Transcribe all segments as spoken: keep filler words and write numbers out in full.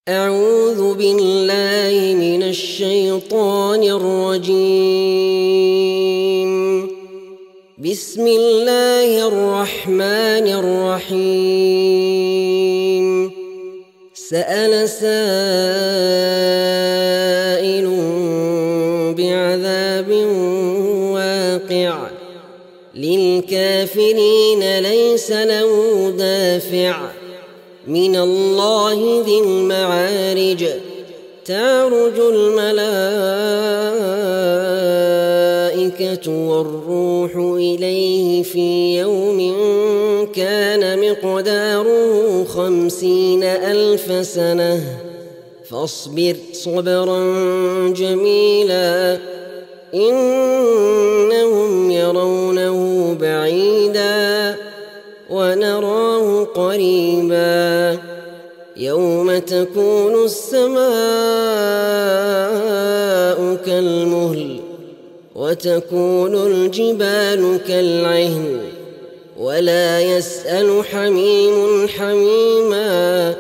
أعوذ بالله من الشيطان الرجيم. بسم الله الرحمن الرحيم. سأل سائل بعذاب واقع للكافرين ليس له دافع من الله ذي المعارج. تعرج الملائكة والروح إليه في يوم كان مقداره خمسين ألف سنة فاصبر صبرا جميلا إنهم يرونه بعيدا ونراه قريبا. يوم تكون السماء كالمهل وتكون الجبال كالعهن ولا يسأل حميم حميما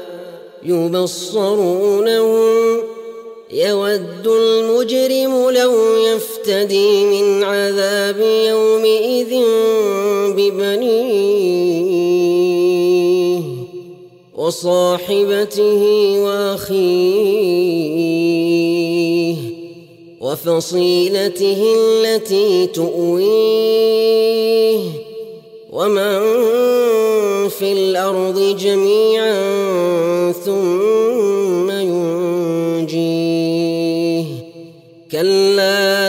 يبصرونهم يود المجرم لو يفتدي من عذاب يومئذ ببنيه وصاحبته وأخيه وفصيلته التي تؤويه ومن في الأرض جميعا ثم ينجيه. كلا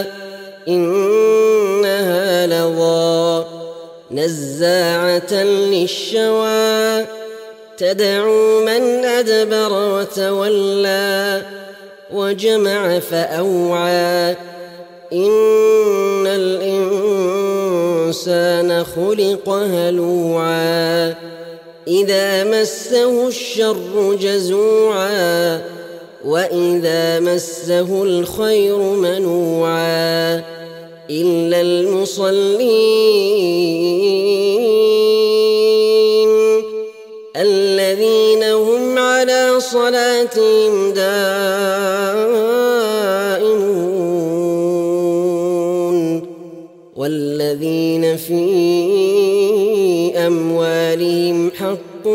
إنها لظى نزاعة للشوى تدعو من أدبر وتولى وجمع فأوعى. إن الإنسان خلق هلوعا إذا مسه الشر جزوعا وإذا مسه الخير منوعا إلا المصلين الذين هم على صلاتهم دائمون والذين في أموالهم حق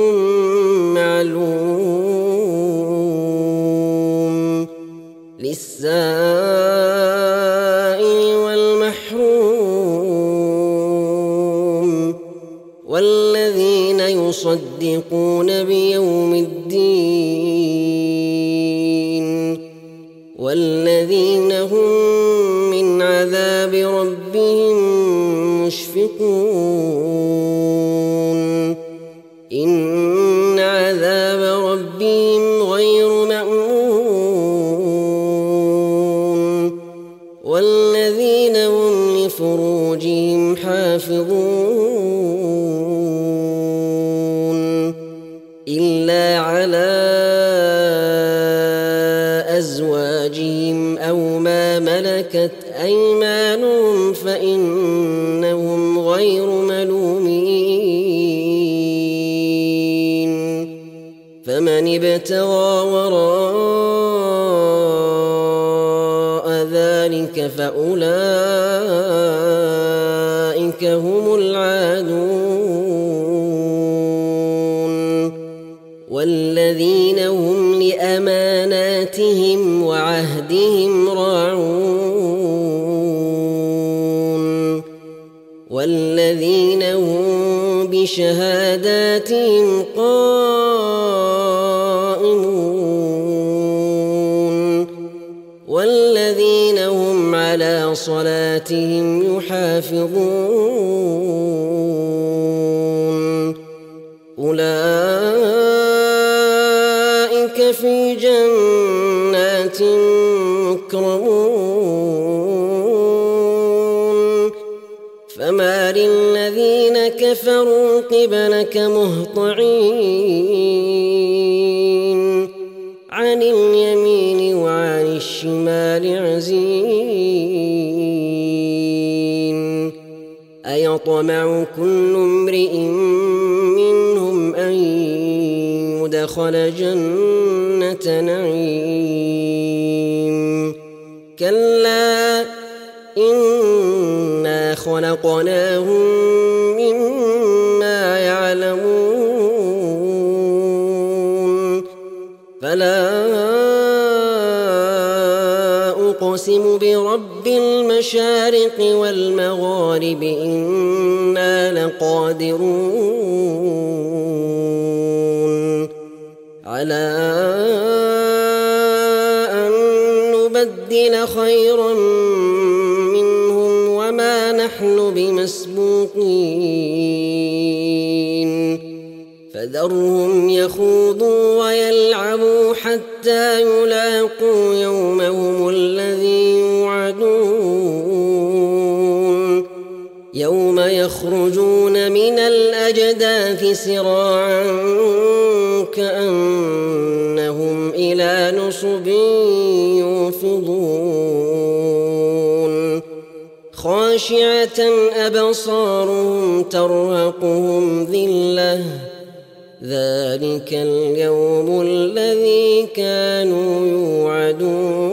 معلوم للسائل والمحروم والذين يصدقون بيوم الدين والذين هم من عذاب ربهم مشفقون. إن عذاب ربهم غير مأمون والذين هم لفروجهم حافظون إلا على أزواجهم أو ما ملكت أيمانهم فإنهم غير ملومين. فمن ابتغى وراء ذلك فأولئك هم العادون والذين هم لأماناتهم وعهدهم راعون والذين هم بشهاداتهم قائمون والذين هم على صلاتهم يحافظون أولئك في جنات مكرمون. فما للذين كفروا قبلك مهطعين عن اليمين وعن الشمال عزين. أيطمع كل امرئ منهم أن يدخل ودخل جنة نعيم كلا إنا خلقناهم مما يعلمون فلا أقسم برب المشارق والمغارب إنا لقادرون على أن نبدل خيرا منهم وما نحن بمسبوقين فذرهم يخوضوا ويلعبوا حتى يلاقوا يومهم الذي يوعدون يوم يخرجون من الأجداث سراعا كأنهم إلى نصب يوفضون خاشعة أبصارهم ترهقهم ذلة ذلك اليوم الذي كانوا يوعدون